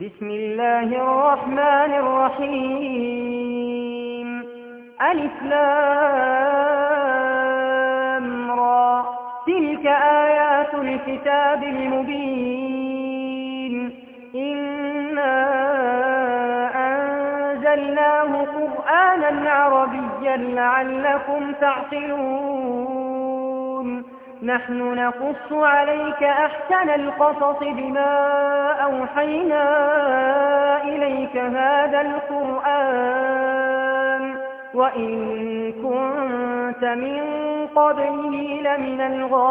بسم الله الرحمن الرحيم ألف لام را تلك آيات الكتاب المبين إنا أنزلناه قرآنا عربيا لعلكم تعقلون نحن نقص عليك أحسن القصص بما أوحينا إليك هذا القرآن وإن كنت من قبله لمن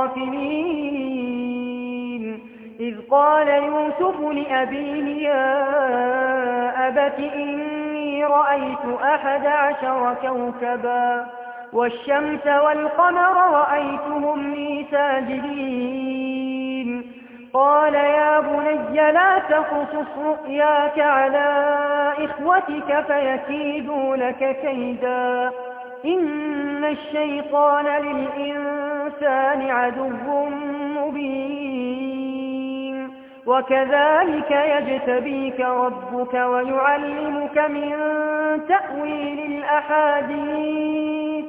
الغافلين إذ قال يوسف لأبيه يا أبت إني رأيت 11 كوكبا والشمس والقمر رأيتهم لي ساجدين قال يا بني لا تقصص رؤياك على إخوتك فيكيدوا لك كيدا إن الشيطان للإنسان عدو مبين وكذلك يجتبيك ربك ويعلمك من تأويل الأحاديث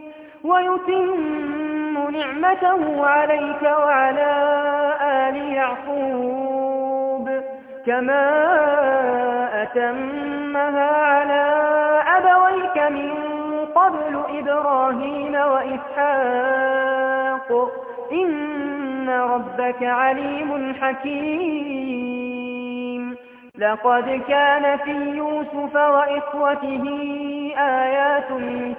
ويتم نعمته عليك وعلى آل يعقوب كما أتمها على أبويك من قبل إبراهيم وإسحاق إن ربك عليم حكيم لقد كان في يوسف وإخوته آيات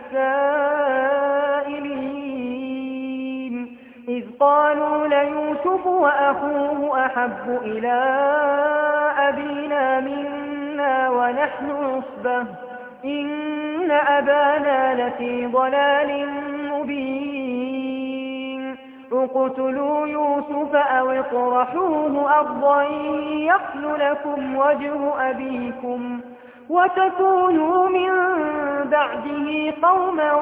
للسائلين إذ قالوا ليوسف وأخوه أحب إلى أبينا منا ونحن عصبة إن أبانا لفي ضلال مبين اقتلوا يوسف أو اطرحوه أرضا يخل لكم وجه أبيكم وتكونوا من بعده قوما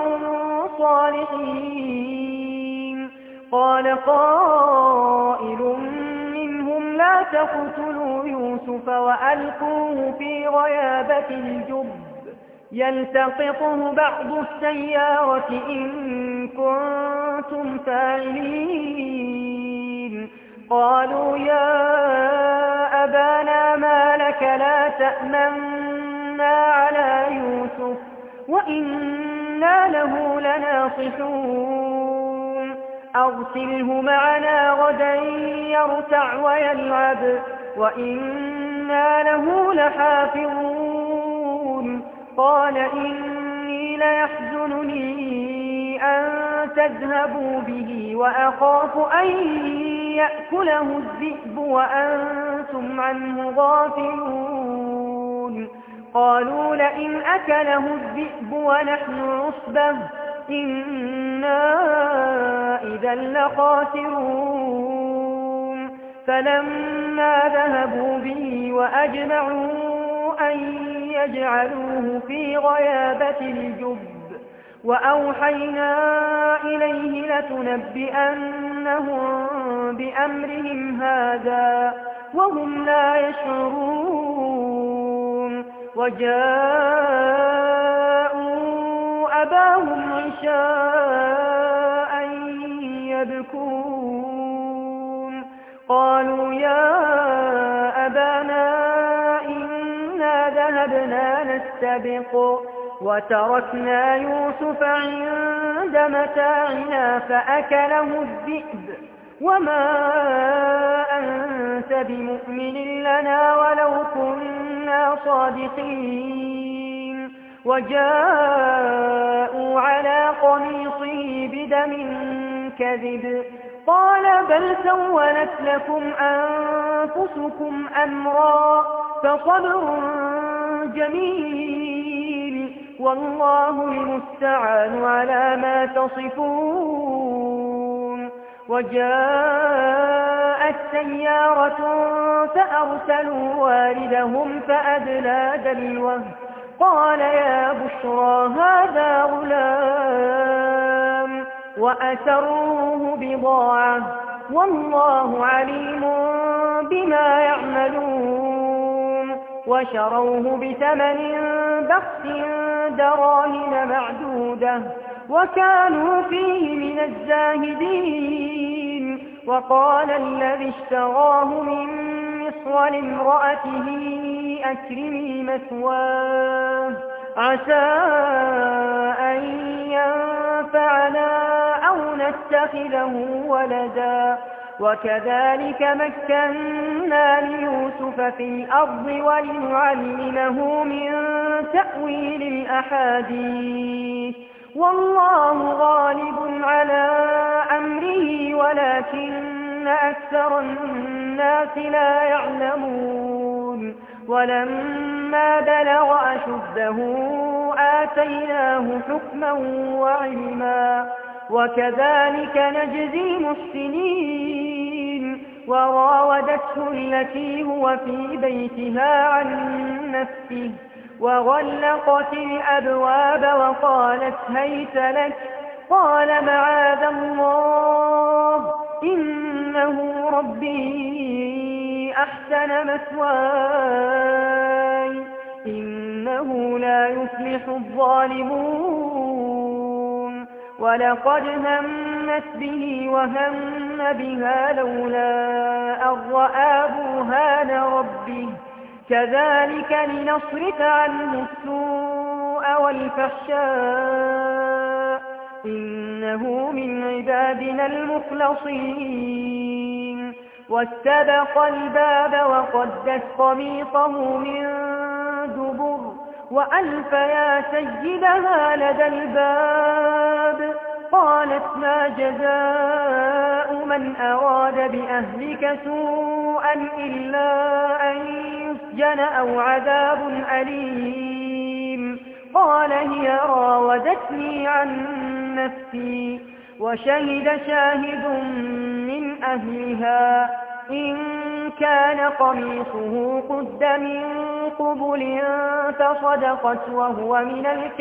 صالحين قال قائل منهم لا تقتلوا يوسف وألقوه في غيابة الجب يلتقطه بعض السيارة إن كنتم فاعلين قالوا يا أبانا ما لك لا تأمنا على يوسف وإنا له لناصحون أرسله معنا غدا يرتع ويلعب وإنا له لحافظون قال إني ليحزنني أن تذهبوا به وأخاف أن يأكله الذئب وأنتم عنه غافلون قالوا لئن أكله الذئب ونحن عصبة إنا إذا لخاسرون فلما ذهبوا به وأجمعوا أن يجعلوه في غيابة الجب وأوحينا إليه لتنبئنهم بأمرهم هذا وهم لا يشعرون وجاءوا أباهم عشاء يبكون قالوا يا أبانا إنا ذهبنا نستبق وتركنا يوسف عند متاعنا فأكله الذئب وما أنت بمؤمن لنا ولو كنا صادقين وجاءوا على قميصه بدم كذب قال بل سولت لكم أنفسكم أمرا فصبر جميل والله المستعان على ما تصفون وجاءت سيارة فأرسلوا واردهم فأدلى دلوه قال يا بشرى هذا غلام وأسروه بضاعة والله عليم بما يعملون وشروه بثمن بخس دراهم معدودة وكانوا فيه من الزاهدين. وقال الذي اشتراه من مصر لامرأته أكرمي مثواه عسى أن ينفعنا أو نتخذه ولدا. وكذلك مكنا ليوسف في الأرض ولنعلمه من تأويل الأحاديث والله غالب على أمره ولكن أكثر الناس لا يعلمون. ولما بلغ أشده آتيناه حكما وعلما وكذلك نجزي المحسنين. وراودته التي هو في بيتها عن نفسه وغلقت الأبواب وقالت هيت لك قال معاذ الله إنه ربي أحسن مثواي إنه لا يفلح الظالمون. ولقد همت به وهم بها لولا أن رأى برهان ربه كذلك لنصرف عنه السوء والفحشاء إنه من عبادنا المخلصين. واستبق الباب وقدت قميصه من دبر وألف يا سيدها لدى الباب قالت ما جزاء من أراد بأهلك سوءا إلا أن يسجن أو عذاب أليم. قال هي راودتني عن نفسي. وشهد شاهد من أهلها إن كان قميصه قد من قبل فصدقت وهو من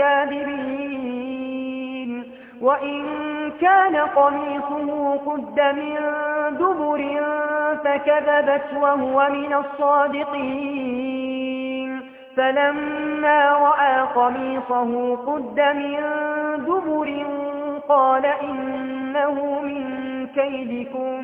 الكاذبين وإن كان قميصه قد من دبر فكذبت وهو من الصادقين. فلما رأى قميصه قد من دبر قال إنه من كيدكم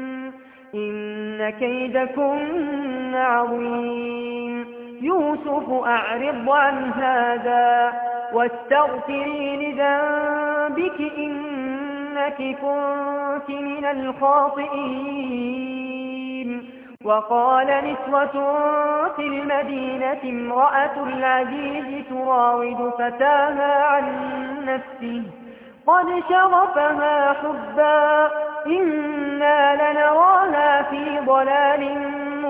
إن كيدكن عظيم. يوسف أعرض عن هذا واستغفري لذنبك إنك كنت من الخاطئين. وقال نسوة في المدينة امرأة العزيز تراود فتاها عن نفسه قد شغفها حبا إنا لنراها في ضلال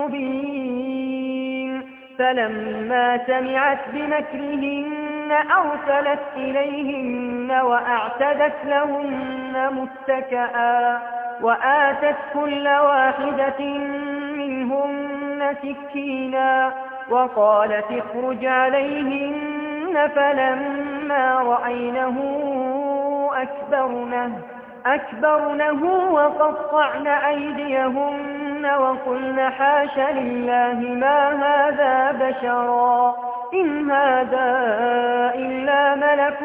مبين. فلما سمعت بمكرهن أرسلت إليهن وأعتدت لهن متكئا وآتت كل واحدة منهن سكينا وقالت اخرج عليهن. فلما رأينه أكبرنه وقطعن أيديهن وقلن حاش لله ما هذا بشرا إن هذا إلا ملك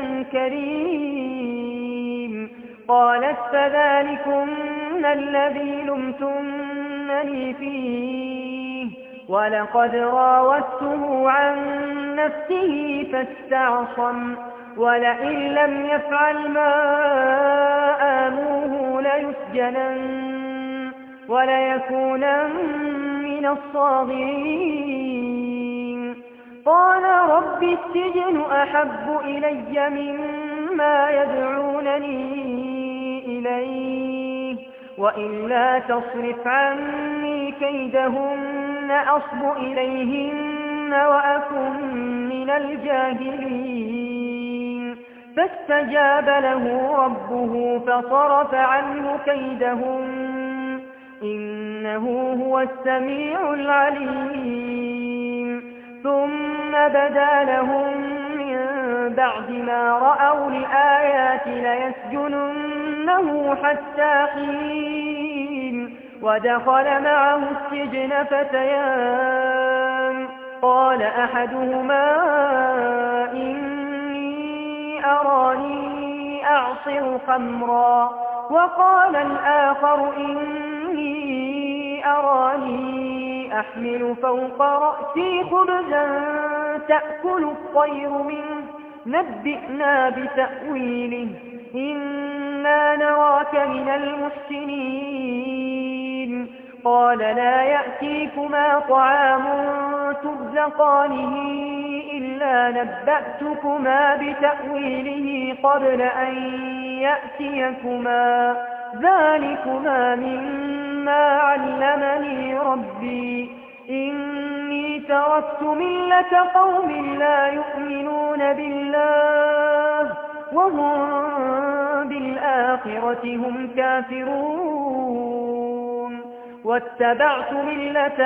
كريم. قالت فذلكن الذي لمتنني فيه ولقد راودته عن نفسه فاستعصم ولئن لم يفعل ما آمره ليسجنن وليكونن من الصاغرين. قال رب السجن أحب إلي مما يدعونني إليه وإلا تصرف عني كيدهن أصب إليهن وأكن من الجاهلين. فاستجاب له ربه فصرف عنه كيدهن إنه هو السميع العليم. ثم بدا لهم من بعد ما رأوا الآيات ليسجننه حتى حين. ودخل معه السجن فتيان قال أحدهما إني أراني أعصر خمرا وقال الآخر إني أراني أحمل فوق رأسي خبزا تأكل الطير منه نبئنا بتأويله إنا نراك من المحسنين قال لا يأتيكما طعام ترزقانه إلا نبأتكما بتأويله قبل أن يأتيكما ذلكما مما علمني ربي إني تركت ملة قوم لا يؤمنون بالله وهم بالآخرة هم كافرون واتبعت ملة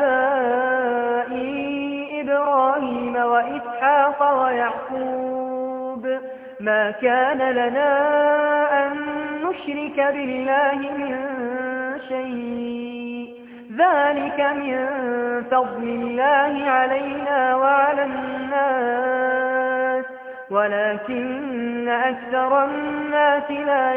آبائي إبراهيم وإسحاق ويعقوب ما كان لنا أن نشرك بالله من شيء ذلك من فضل الله علينا وعلى الناس ولكن أكثر الناس لا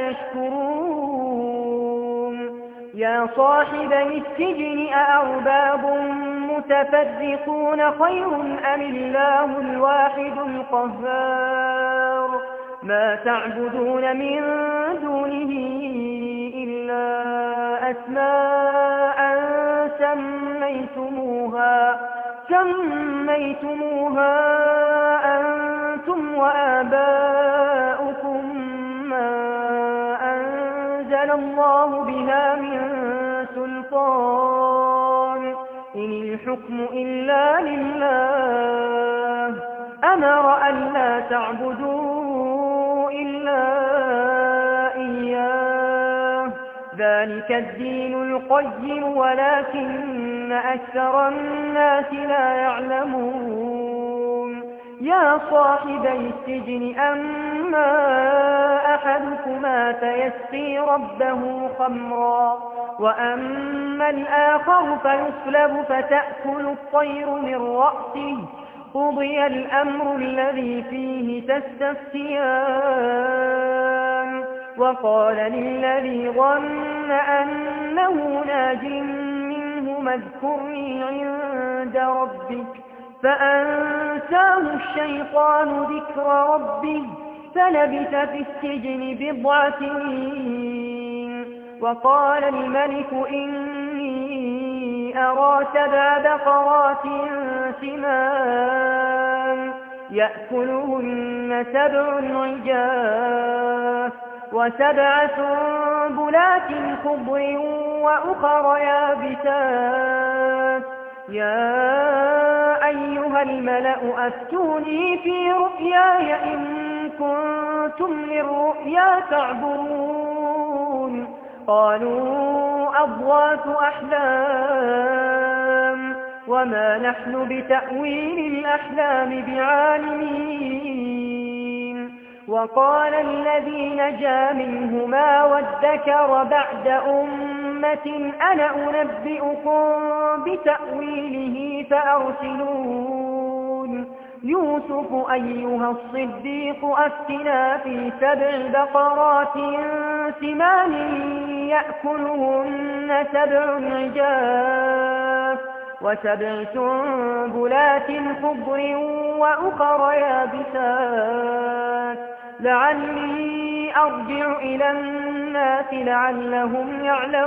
يشكرون يا صاحبي السجن أأرباب متفرقون خير أم الله الواحد القهار ما تعبدون من دونه إلا أسماء سميتموها أنتم وآباؤكم ما أنزل الله بها من سلطان إن الحكم إلا لله أمر ألا تعبدوا إلا إياه ذلك الدين القيم ولكن أكثر الناس لا يعلمون يا صاحبي السجن أما أحدكما فيسقي ربه خمرا وأما الآخر فيصلب فتأكل الطير من رأسه قضي الأمر الذي فيه تستفتيان وقال للذي ظن أنه ناج منه اذكرني عند ربك فأنساه الشيطان ذكر ربه فلبث في السجن بضع سنين وقال الملك إني أرى 7 بقرات سمان يأكلهن 7 عجاف و7 سنبلات خضر وأخر يابسات يا أيها الملأ أفتوني في رؤياي إن كنتم للرؤيا تعبرون قالوا أضغاث أحلام وما نحن بتأويل الأحلام بعالمين وقال الذي نجا منهما وادكر بعد أمة أنا أنبئكم بتأويله فأرسلون يوسف أيها الصديق أفتنا في 7 بقرات سمان يأكلهن 7 عجاف و7 سنبلات خضر وأخر يابسات لعلي أرجع إلى الناس لعلهم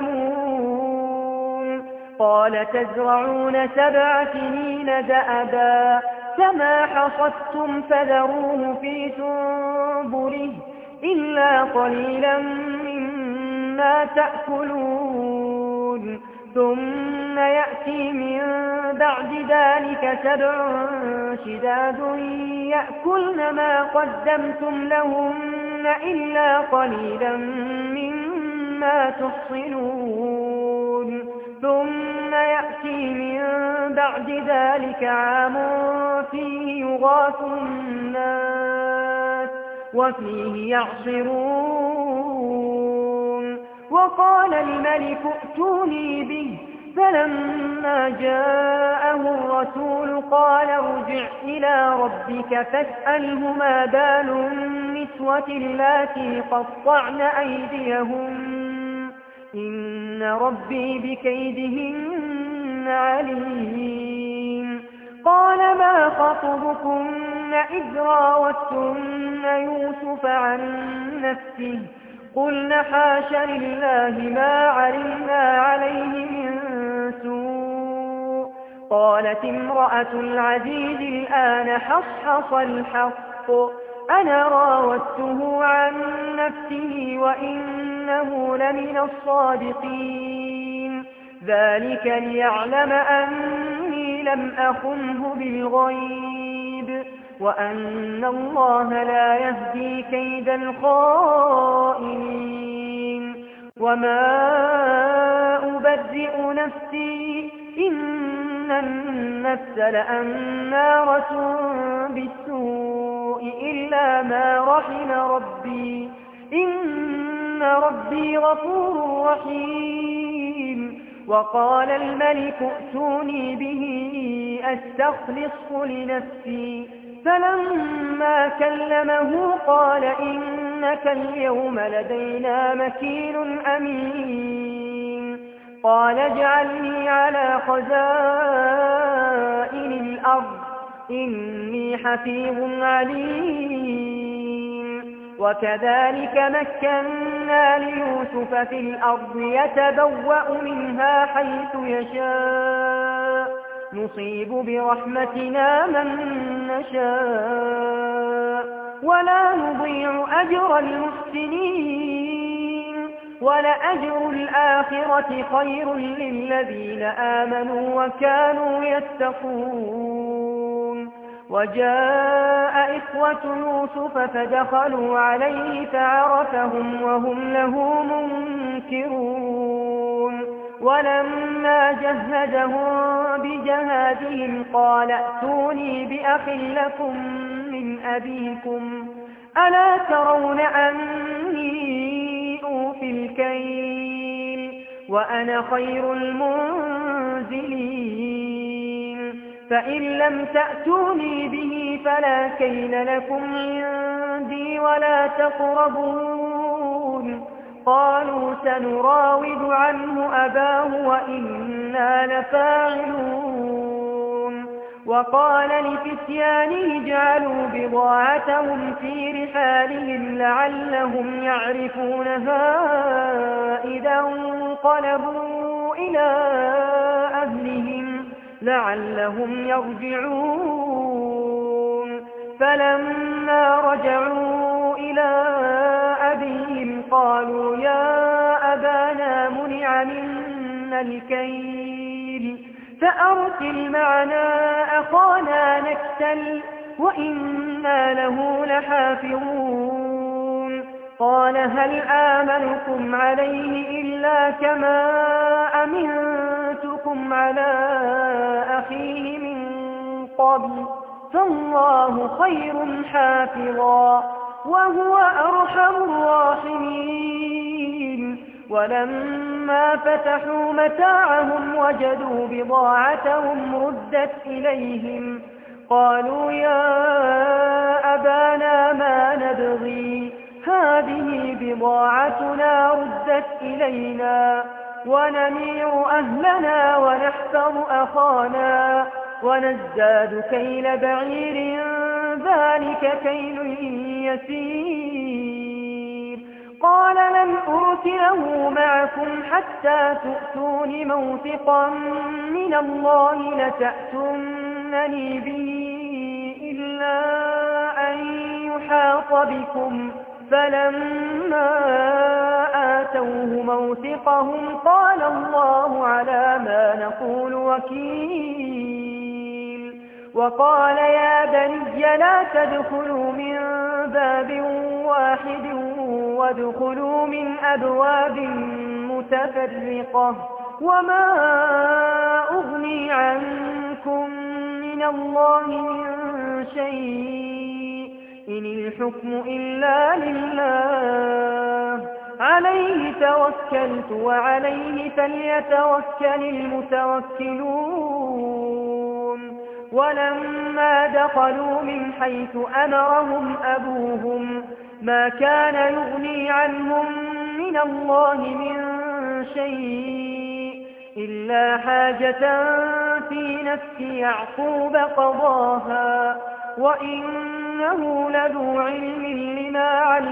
يعلمون قال تزرعون 7 سنين دأبا فما حصدتم فذروه في سنبله إلا قليلا مما تأكلون ثم يأتي من بعد ذلك 7 شداد يأكلن ما قدمتم لهن إلا قليلا مما تحصنون ثم يأتي من بعد ذلك عام فيه يغاث الناس وفيه يعصرون وقال الملك ائتوني به فلما جاءه الرسول قال ارجع إلى ربك فاسأله ما بال النسوة اللاتي قطعن أيديهن إن ربي بكيدهن عليم. قال ما خطبكن إذ راوتن يوسف عن نفسه قلنا حاش لله ما علمنا عليه من سوء. قالت امرأة العزيز الآن حصحص الحق أنا راودته عن نفسه وإنه لمن الصادقين. ذلك ليعلم أني لم أخنه بالغيب وأن الله لا يهدي كيد الخائنين. وما أبرئ نفسي إن النفس لأمارة بالسوء إلا ما رحم ربي إن ربي غفور رحيم. وقال الملك ائتوني به أستخلصه لنفسي فلما كلمه قال إنك اليوم لدينا مكين أمين. قال اجعلني على خزائن الأرض إني حفيظ عليم. وكذلك مكنا ليوسف في الأرض يتبوأ منها حيث يشاء نصيب برحمتنا من نشاء ولا نضيع أجر المحسنين. ولأجر الآخرة خير للذين آمنوا وكانوا يتقون. وجاء إخوة يوسف فدخلوا عليه فعرفهم وهم له منكرون. ولما جهزهم بجهازهم قال ائتوني بأخ لكم من أبيكم ألا ترون أني أوفي الكيل وأنا خير المنزلين. فإن لم تأتوني به فلا كيل لكم عندي ولا تقربون. قالوا سنراود عنه أباه وإنا لفاعلون. وقال لفتيانه اجعلوا بضاعتهم في رحالهم لعلهم يعرفونها إذا انقلبوا إلى أهلهم لعلهم يرجعون. فلما رجعوا إلى أبيهم قالوا يا أبانا منع منا الكيل فأرسل معنا أخانا نكتل وإنا له لحافظون. قال هل آمنكم عليه إلا كما أمنتكم على أخيه من قبل فالله خير حافظا وهو أرحم الراحمين. ولما فتحوا متاعهم وجدوا بضاعتهم ردت إليهم قالوا يا أبانا ما نبغي هذه بضاعتنا ردت إلينا ونمير أهلنا ونحفظ أخانا ونزداد كيل بعير ذلك كيل يسير. قال لن أرسله معكم حتى تؤتون موثقا من الله لتأتونني به إلا أن يحاط بكم. فلما آتوه موثقهم قال الله على ما نقول وكيل. وقال يا بني لا تدخلوا من باب واحد وادخلوا من أبواب متفرقة وما أغني عنكم من الله من شيء إن الحكم إلا لله عليه توكلت وعليه فليتوكل المتوكلون ولما دخلوا من حيث أمرهم أبوهم ما كان يغني عنهم من الله من شيء إلا حاجة في نفس يعقوب قضاها وإنه لذو علم لما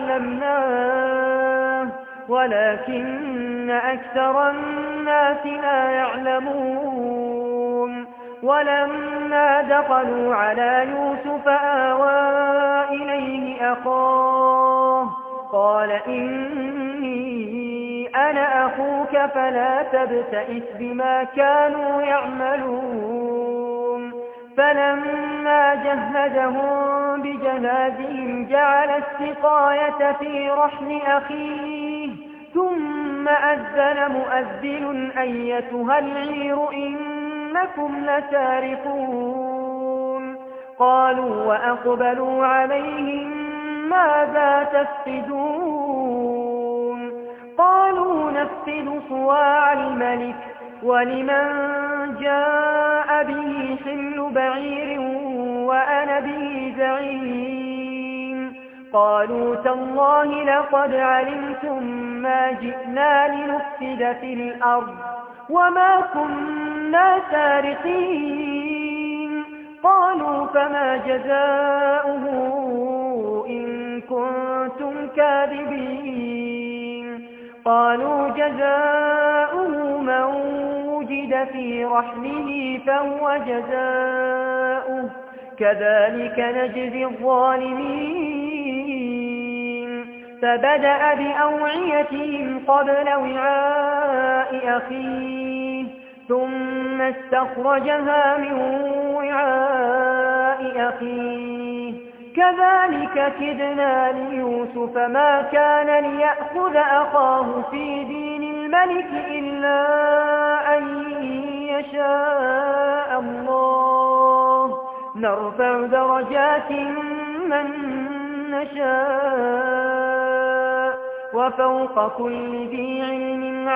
علمناه ولكن أكثر الناس لا يعلمون ولما دخلوا على يوسف آوى إليه أخاه قال إني أنا أخوك فلا تبتئس بما كانوا يعملون فلما جهزهم بجهازهم جعل السقاية في رحل أخيه ثم أذن مؤذن أيتها العير إنكم لسارقون قالوا وأقبلوا عليهم ماذا تفقدون قالوا نفقد صواع الملك ولمن جاء به حمل بعير وأنا به زعيم قالوا تالله لقد علمتم ما جئنا لنفسد في الأرض وما كنا سارقين قالوا فما جزاؤه إن كنتم كاذبين قالوا جزاؤه من وجد في رحله فهو جزاؤه كذلك نجزي الظالمين فبدأ بأوعيتهم قبل وعاء أخيه ثم استخرجها من وعاء أخيه كذلك كدنا ليوسف ما كان ليأخذ أخاه في دين الملك إلا أن يشاء الله نرفع درجات من نشاء وفوق كل ذي علم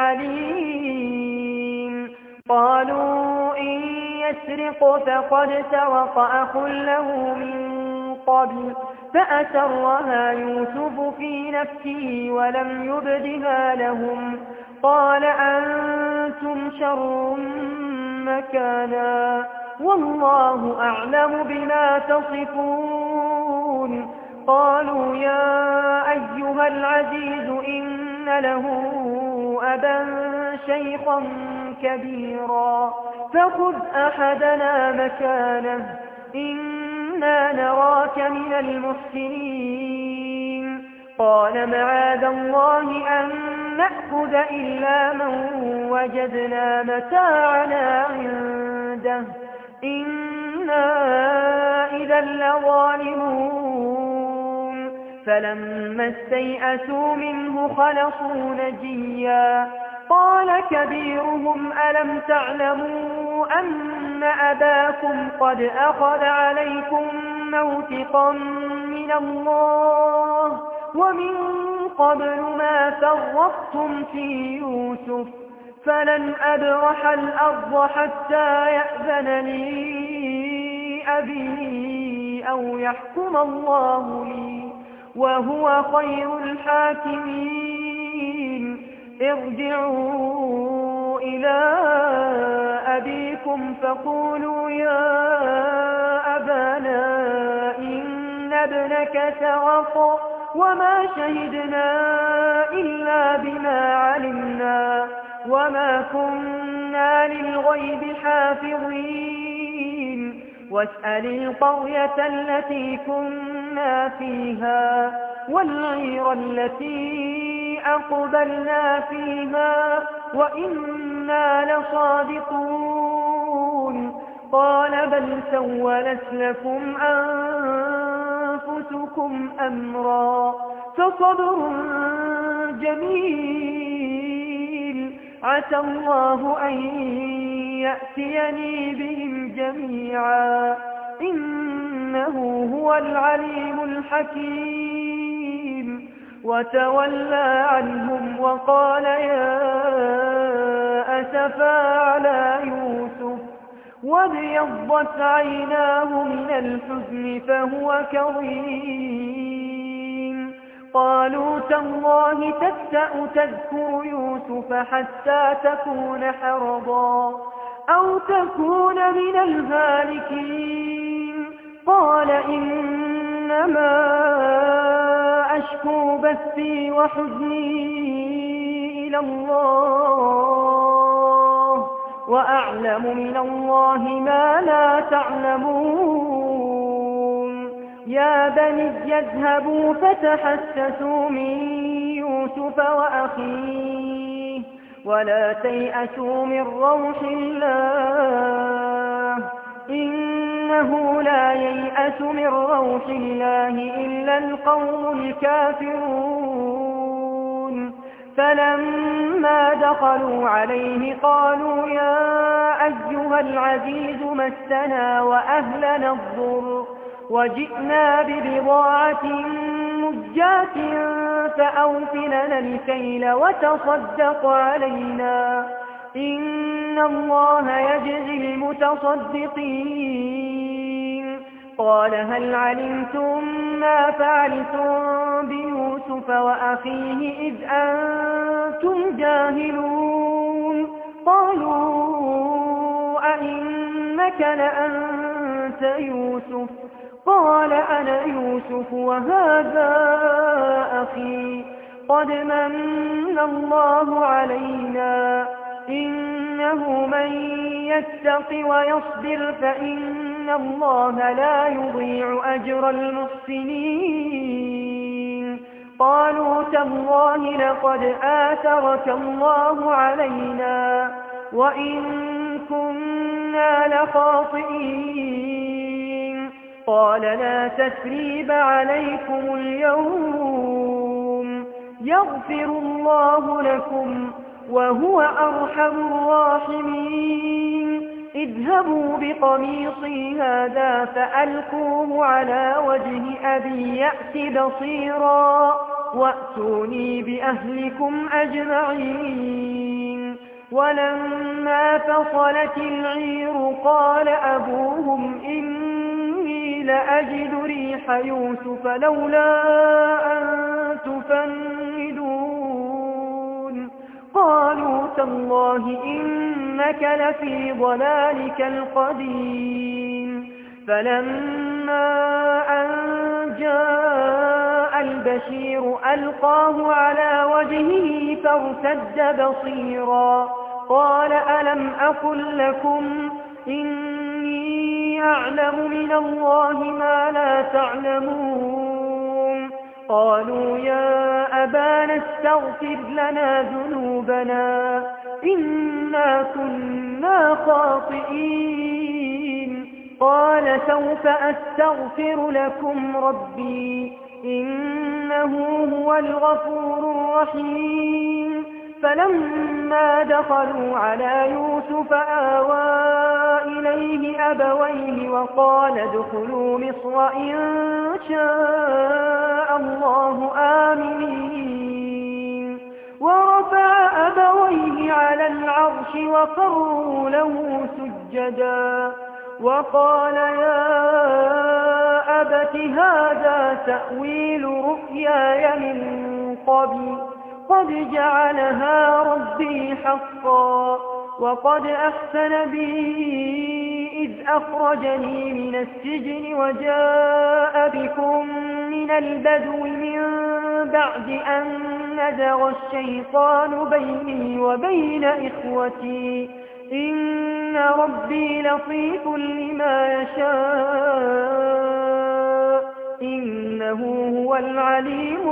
عليم قالوا إن يسرق فقد سرق أخ له من قبل فأسرها يوسف في نفسه ولم يبدها لهم قال أنتم شر مكانا والله أعلم بما تصفون قالوا يا أيها العزيز إن له أبا شيخا كبيرا فخذ أحدنا مكانه إنا نراك من المحسنين قال معاذ الله أن نأخذ إلا من وجدنا متاعنا عنده إنا إذا لظالمون فلما استيئسوا منه خلصوا نجيا قال كبيرهم ألم تعلموا أن أباكم قد أخذ عليكم موثقا من الله ومن قبل ما فرطتم في يوسف فلن أبرح الأرض حتى يأذن لي أبي أو يحكم الله لي وهو خير الحاكمين ارجعوا إلى أبيكم فقولوا يا أبانا إن ابنك سرق وما شهدنا إلا بما علمنا وما كنا للغيب حافظين واسأل القرية التي كنا فيها والعير التي أقبلنا فيها وإنا لصادقون قال بل سولت لكم أنفسكم أمرا فصبر جميل عسى الله أن يأتيني بهم جميعا إنه هو العليم الحكيم وتولى عنهم وقال يا أسفا على يوسف وابيضت عيناه من الحزن فهو كظيم قالوا تالله تفتأ تذكر يوسف حتى تكون حرضا أو تكون من الهالكين قال إنما أشكو بثي وحزني إلى الله وأعلم من الله ما لا تعلمون يا بني اذهبوا فتحسسوا من يوسف وأخيه ولا تيأسوا من روح الله إنه لا ييأس من روح الله إلا القوم الكافرون فلما دخلوا عليه قالوا يا أيها العزيز مسنا وأهلنا الضر وجئنا ببضاعة مزجاة فأوف لنا الكيل وتصدق علينا إن الله يجزي المتصدقين قال هل علمتم ما فعلتم بيوسف وأخيه إذ أنتم جاهلون قالوا أئنك لأنت يوسف قال أنا يوسف وهذا أخي قد من الله علينا إنه من يتق ويصبر فإن الله لا يضيع أجر المحسنين قالوا تالله لقد آثرك الله علينا وإن كنا لخاطئين قال لا تثريب عليكم اليوم يغفر الله لكم وهو أرحم الراحمين اذهبوا بقميصي هذا فألقوه على وجه أبي يأت بصيرا وأتوني بأهلكم أجمعين ولما فصلت العير قال أبوهم إني لأجد ريح يوسف لولا أن تفندون قالوا تالله إنك لفي ضلالك القديم فلما أن جاء البشير ألقاه على وجهه فارتد بصيرا قال ألم أقل لكم إني أعلم من الله ما لا تعلمون قالوا يا أبانا استغفر لنا ذنوبنا إنا كنا خاطئين قال سوف أستغفر لكم ربي إنه هو الغفور الرحيم فلما دخلوا على يوسف آوى إليه أبويه وقال ادخلوا مصر إن شاء الله آمنين ورفع أبويه على العرش وخروا له سجدا وقال يا أبت هذا تأويل رؤياي من قبل قد جعلها ربي حقا وقد أحسن بي إذ أخرجني من السجن وجاء بكم من البدو من بعد أن نزغ الشيطان بيني وبين إخوتي إن ربي لطيف لما يشاء إنه هو العليم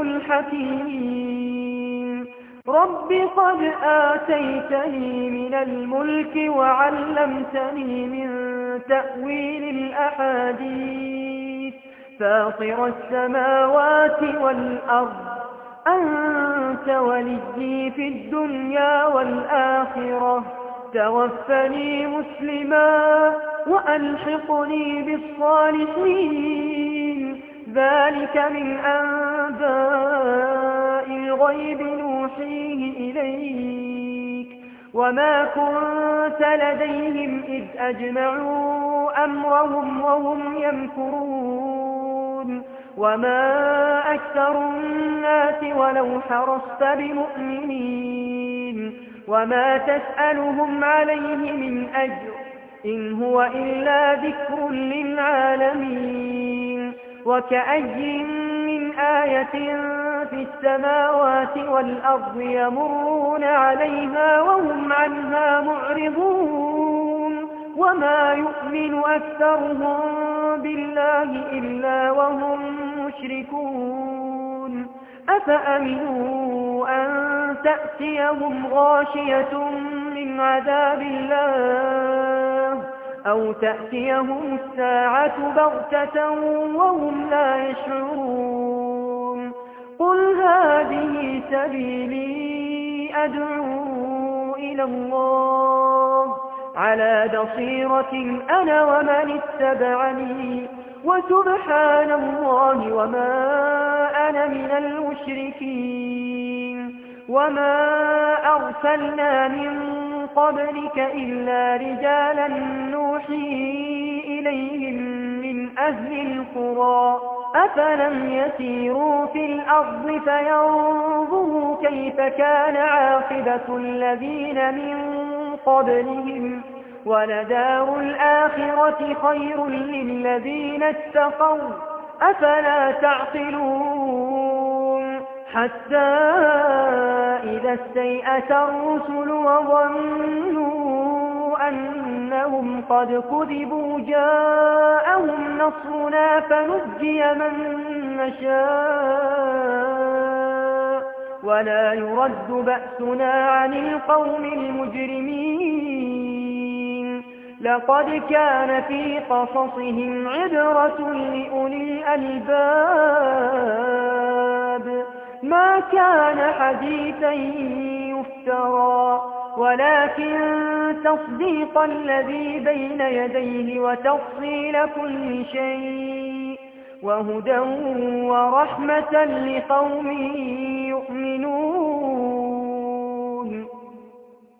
الحكيم رب قد آتيتني من الملك وعلمتني من تأويل الأحاديث فاطر السماوات والأرض أنت وليي في الدنيا والآخرة توفني مسلما وألحقني بالصالحين ذلك من أنباء الغيب نوحيه إليك وما كنت لديهم إذ أجمعوا أمرهم وهم يمكرون وما أكثر الناس ولو حرصت بمؤمنين وما تسألهم عليه من أجر إن هو إلا ذكر للعالمين وكأي من آية في السماوات والأرض يمرون عليها وهم عنها معرضون وما يؤمن أكثرهم بالله إلا وهم مشركون أفأمنوا أن تأتيهم غاشية من عذاب الله أو تأتيهم الساعة بغتة وهم لا يشعرون قل هذه سبيلي أدعو إلى الله على بصيرة أنا ومن اتبعني وسبحان الله وما أنا من المشركين وما أرسلنا من قبلك إلا رجالا نوحي إليهم من أهل القرى أفلم يسيروا في الأرض فينظروا كيف كان عاقبة الذين من قبلهم ولدار الآخرة خير للذين اتقوا أفلا تعقلون حتى إذا استيأس الرسل وظنوا أنهم قد كذبوا جاءهم نصرنا فنجي من نشاء ولا يرد بأسنا عن القوم المجرمين لقد كان في قصصهم عبرة لأولي الألباب ما كان حديثا يفترى ولكن تصديق الذي بين يديه وتفصيل كل شيء وهدى ورحمة لقوم يؤمنون